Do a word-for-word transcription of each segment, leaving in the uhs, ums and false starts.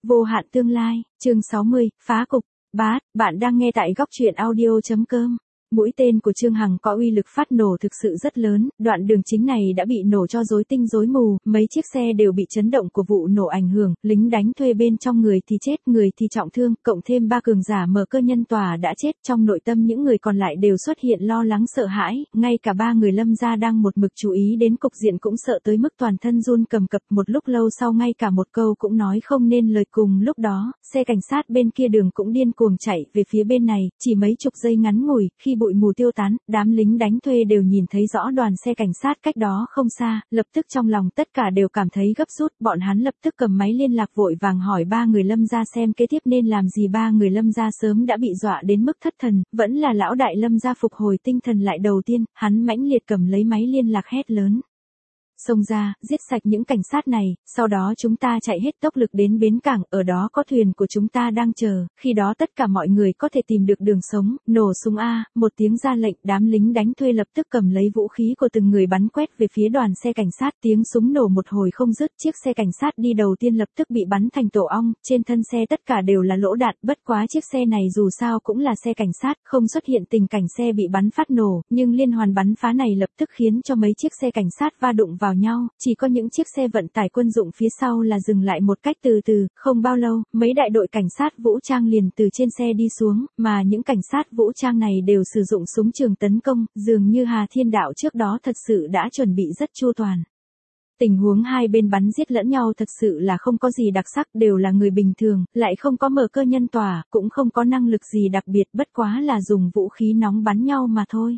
Vô hạn tương lai, chương sáu mươi, phá cục. Bát, bạn đang nghe tại góc truyện audio chấm com. Mũi tên của Trương Hằng có uy lực phát nổ thực sự rất lớn, đoạn đường chính này đã bị nổ cho rối tinh rối mù, mấy chiếc xe đều bị chấn động của vụ nổ ảnh hưởng, lính đánh thuê bên trong người thì chết, người thì trọng thương, cộng thêm ba cường giả mở cơ nhân tòa đã chết, trong nội tâm những người còn lại đều xuất hiện lo lắng sợ hãi, ngay cả ba người Lâm gia đang một mực chú ý đến cục diện cũng sợ tới mức toàn thân run cầm cập, một lúc lâu sau ngay cả một câu cũng nói không nên lời. Cùng lúc đó, xe cảnh sát bên kia đường cũng điên cuồng chạy về phía bên này, chỉ mấy chục giây ngắn ngủi, khi bụi mù tiêu tán, đám lính đánh thuê đều nhìn thấy rõ đoàn xe cảnh sát cách đó không xa, lập tức trong lòng tất cả đều cảm thấy gấp rút, bọn hắn lập tức cầm máy liên lạc vội vàng hỏi ba người Lâm gia xem kế tiếp nên làm gì. Ba người Lâm gia sớm đã bị dọa đến mức thất thần, vẫn là lão đại Lâm gia phục hồi tinh thần lại đầu tiên, hắn mãnh liệt cầm lấy máy liên lạc hét lớn. Xông ra, giết sạch những cảnh sát này, sau đó chúng ta chạy hết tốc lực đến bến cảng, ở đó có thuyền của chúng ta đang chờ, khi đó tất cả mọi người có thể tìm được đường sống, nổ súng A, một tiếng ra lệnh, đám lính đánh thuê lập tức cầm lấy vũ khí của từng người bắn quét về phía đoàn xe cảnh sát, tiếng súng nổ một hồi không dứt, chiếc xe cảnh sát đi đầu tiên lập tức bị bắn thành tổ ong, trên thân xe tất cả đều là lỗ đạn, bất quá chiếc xe này dù sao cũng là xe cảnh sát, không xuất hiện tình cảnh xe bị bắn phát nổ, nhưng liên hoàn bắn phá này lập tức khiến cho mấy chiếc xe cảnh sát va đụng vào nhau, chỉ có những chiếc xe vận tải quân dụng phía sau là dừng lại một cách từ từ, không bao lâu, mấy đại đội cảnh sát vũ trang liền từ trên xe đi xuống, mà những cảnh sát vũ trang này đều sử dụng súng trường tấn công, dường như Hà Thiên Đạo trước đó thật sự đã chuẩn bị rất chu toàn. Tình huống hai bên bắn giết lẫn nhau thật sự là không có gì đặc sắc, đều là người bình thường, lại không có mở cơ nhân tòa, cũng không có năng lực gì đặc biệt, bất quá là dùng vũ khí nóng bắn nhau mà thôi.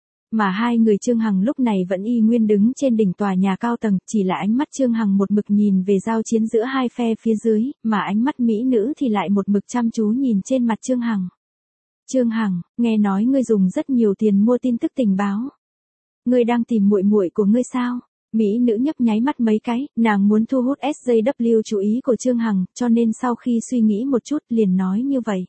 Mà hai người Trương Hằng lúc này vẫn y nguyên đứng trên đỉnh tòa nhà cao tầng, chỉ là ánh mắt Trương Hằng một mực nhìn về giao chiến giữa hai phe phía dưới, mà ánh mắt mỹ nữ thì lại một mực chăm chú nhìn trên mặt Trương Hằng. Trương Hằng, nghe nói ngươi dùng rất nhiều tiền mua tin tức tình báo. Ngươi đang tìm muội muội của ngươi sao? Mỹ nữ nhấp nháy mắt mấy cái, nàng muốn thu hút ét gi vê chú ý của Trương Hằng, cho nên sau khi suy nghĩ một chút liền nói như vậy.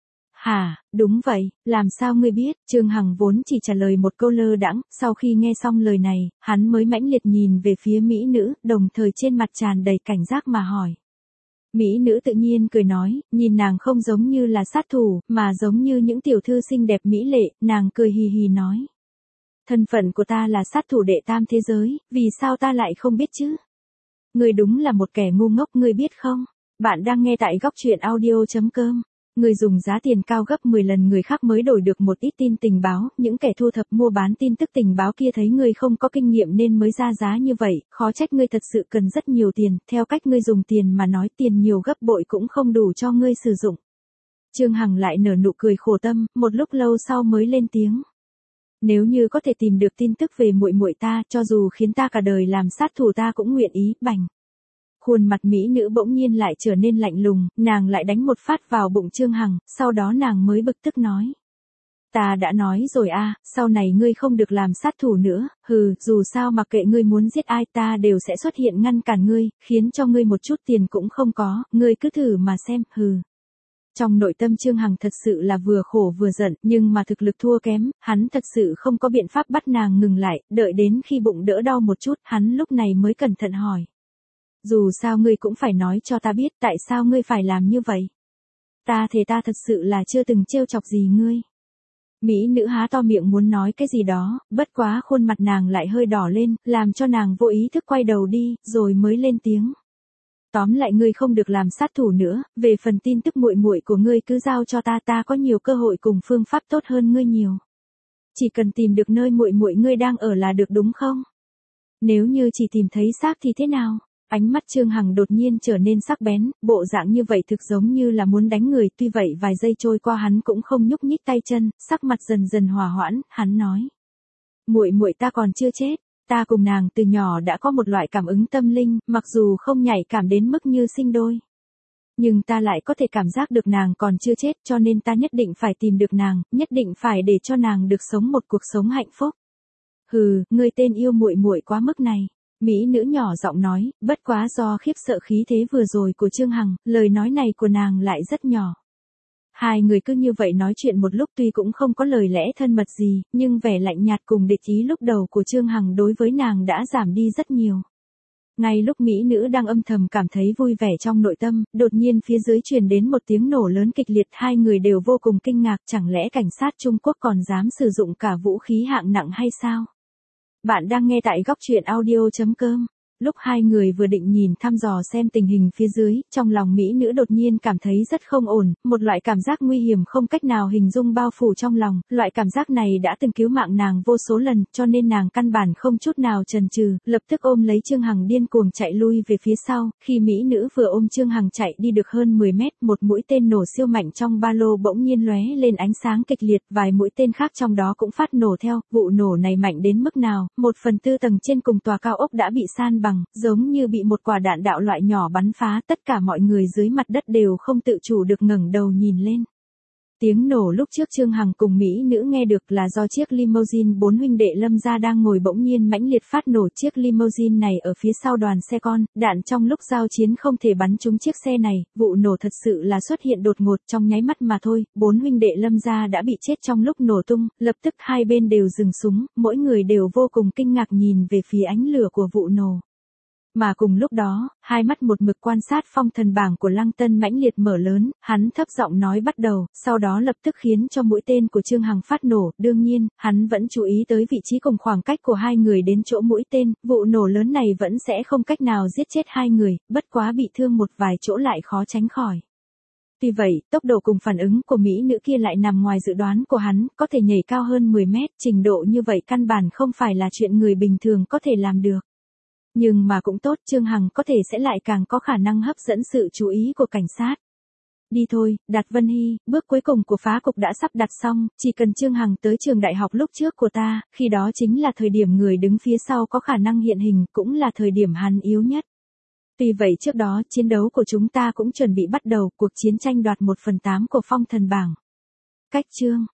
Hả, đúng vậy, làm sao ngươi biết? Trương Hằng vốn chỉ trả lời một câu lơ đãng, sau khi nghe xong lời này, hắn mới mãnh liệt nhìn về phía mỹ nữ, đồng thời trên mặt tràn đầy cảnh giác mà hỏi. Mỹ nữ tự nhiên cười nói, nhìn nàng không giống như là sát thủ, mà giống như những tiểu thư xinh đẹp mỹ lệ, nàng cười hì hì nói. Thân phận của ta là sát thủ đệ tam thế giới, vì sao ta lại không biết chứ? Ngươi đúng là một kẻ ngu ngốc, ngươi biết không? Bạn đang nghe tại góc truyện audio chấm com. Người dùng giá tiền cao gấp mười lần người khác mới đổi được một ít tin tình báo, những kẻ thu thập mua bán tin tức tình báo kia thấy ngươi không có kinh nghiệm nên mới ra giá như vậy, khó trách ngươi thật sự cần rất nhiều tiền, theo cách ngươi dùng tiền mà nói tiền nhiều gấp bội cũng không đủ cho ngươi sử dụng. Trương Hằng lại nở nụ cười khổ tâm, một lúc lâu sau mới lên tiếng. Nếu như có thể tìm được tin tức về muội muội ta, cho dù khiến ta cả đời làm sát thủ ta cũng nguyện ý, bành. Khuôn mặt mỹ nữ bỗng nhiên lại trở nên lạnh lùng, nàng lại đánh một phát vào bụng Trương Hằng, sau đó nàng mới bực tức nói. Ta đã nói rồi a, sau này ngươi không được làm sát thủ nữa, hừ, dù sao mặc kệ ngươi muốn giết ai ta đều sẽ xuất hiện ngăn cản ngươi, khiến cho ngươi một chút tiền cũng không có, ngươi cứ thử mà xem, hừ. Trong nội tâm Trương Hằng thật sự là vừa khổ vừa giận, nhưng mà thực lực thua kém, hắn thật sự không có biện pháp bắt nàng ngừng lại, đợi đến khi bụng đỡ đau một chút, hắn lúc này mới cẩn thận hỏi. Dù sao ngươi cũng phải nói cho ta biết tại sao ngươi phải làm như vậy. Ta thề ta thật sự là chưa từng trêu chọc gì ngươi. Mỹ nữ há to miệng muốn nói cái gì đó, bất quá khuôn mặt nàng lại hơi đỏ lên, làm cho nàng vô ý thức quay đầu đi, rồi mới lên tiếng. Tóm lại ngươi không được làm sát thủ nữa, về phần tin tức muội muội của ngươi cứ giao cho ta, ta có nhiều cơ hội cùng phương pháp tốt hơn ngươi nhiều. Chỉ cần tìm được nơi muội muội ngươi đang ở là được đúng không? Nếu như chỉ tìm thấy xác thì thế nào? Ánh mắt Trương Hằng đột nhiên trở nên sắc bén, bộ dạng như vậy thực giống như là muốn đánh người, tuy vậy vài giây trôi qua hắn cũng không nhúc nhích tay chân, sắc mặt dần dần hòa hoãn, hắn nói. Muội muội ta còn chưa chết, ta cùng nàng từ nhỏ đã có một loại cảm ứng tâm linh, mặc dù không nhạy cảm đến mức như sinh đôi. Nhưng ta lại có thể cảm giác được nàng còn chưa chết, cho nên ta nhất định phải tìm được nàng, nhất định phải để cho nàng được sống một cuộc sống hạnh phúc. Hừ, ngươi tên yêu muội muội quá mức này. Mỹ nữ nhỏ giọng nói, bất quá do khiếp sợ khí thế vừa rồi của Trương Hằng, lời nói này của nàng lại rất nhỏ. Hai người cứ như vậy nói chuyện một lúc tuy cũng không có lời lẽ thân mật gì, nhưng vẻ lạnh nhạt cùng địch ý lúc đầu của Trương Hằng đối với nàng đã giảm đi rất nhiều. Ngay lúc mỹ nữ đang âm thầm cảm thấy vui vẻ trong nội tâm, đột nhiên phía dưới truyền đến một tiếng nổ lớn kịch liệt, hai người đều vô cùng kinh ngạc, chẳng lẽ cảnh sát Trung Quốc còn dám sử dụng cả vũ khí hạng nặng hay sao? Bạn đang nghe tại góc truyện audio.com. Lúc hai người vừa định nhìn thăm dò xem tình hình phía dưới, trong lòng mỹ nữ đột nhiên cảm thấy rất không ổn, một loại cảm giác nguy hiểm không cách nào hình dung bao phủ trong lòng, loại cảm giác này đã từng cứu mạng nàng vô số lần, cho nên nàng căn bản không chút nào chần chừ, lập tức ôm lấy Trương Hằng điên cuồng chạy lui về phía sau, khi mỹ nữ vừa ôm Trương Hằng chạy đi được hơn mười mét, một mũi tên nổ siêu mạnh trong ba lô bỗng nhiên lóe lên ánh sáng kịch liệt, vài mũi tên khác trong đó cũng phát nổ theo, vụ nổ này mạnh đến mức nào, một phần tư tầng trên cùng tòa cao ốc đã bị san bằng, giống như bị một quả đạn đạo loại nhỏ bắn phá, tất cả mọi người dưới mặt đất đều không tự chủ được ngẩng đầu nhìn lên. Tiếng nổ lúc trước Trương Hằng cùng mỹ nữ nghe được là do chiếc limousine bốn huynh đệ Lâm gia đang ngồi bỗng nhiên mãnh liệt phát nổ, chiếc limousine này ở phía sau đoàn xe con, đạn trong lúc giao chiến không thể bắn trúng chiếc xe này, vụ nổ thật sự là xuất hiện đột ngột trong nháy mắt mà thôi, bốn huynh đệ Lâm gia đã bị chết trong lúc nổ tung, lập tức hai bên đều dừng súng, mỗi người đều vô cùng kinh ngạc nhìn về phía ánh lửa của vụ nổ. Mà cùng lúc đó, hai mắt một mực quan sát phong thần bảng của Lăng Tân mãnh liệt mở lớn, hắn thấp giọng nói bắt đầu, sau đó lập tức khiến cho mũi tên của Trương Hằng phát nổ, đương nhiên, hắn vẫn chú ý tới vị trí cùng khoảng cách của hai người đến chỗ mũi tên, vụ nổ lớn này vẫn sẽ không cách nào giết chết hai người, bất quá bị thương một vài chỗ lại khó tránh khỏi. Tuy vậy, tốc độ cùng phản ứng của mỹ nữ kia lại nằm ngoài dự đoán của hắn, có thể nhảy cao hơn mười mét, trình độ như vậy căn bản không phải là chuyện người bình thường có thể làm được. Nhưng mà cũng tốt, Trương Hằng có thể sẽ lại càng có khả năng hấp dẫn sự chú ý của cảnh sát. Đi thôi, Đạt Vân Hy, bước cuối cùng của phá cục đã sắp đặt xong, chỉ cần Trương Hằng tới trường đại học lúc trước của ta, khi đó chính là thời điểm người đứng phía sau có khả năng hiện hình, cũng là thời điểm hắn yếu nhất. Tuy vậy trước đó, chiến đấu của chúng ta cũng chuẩn bị bắt đầu, cuộc chiến tranh đoạt một phần tám của phong thần bảng. Cách chương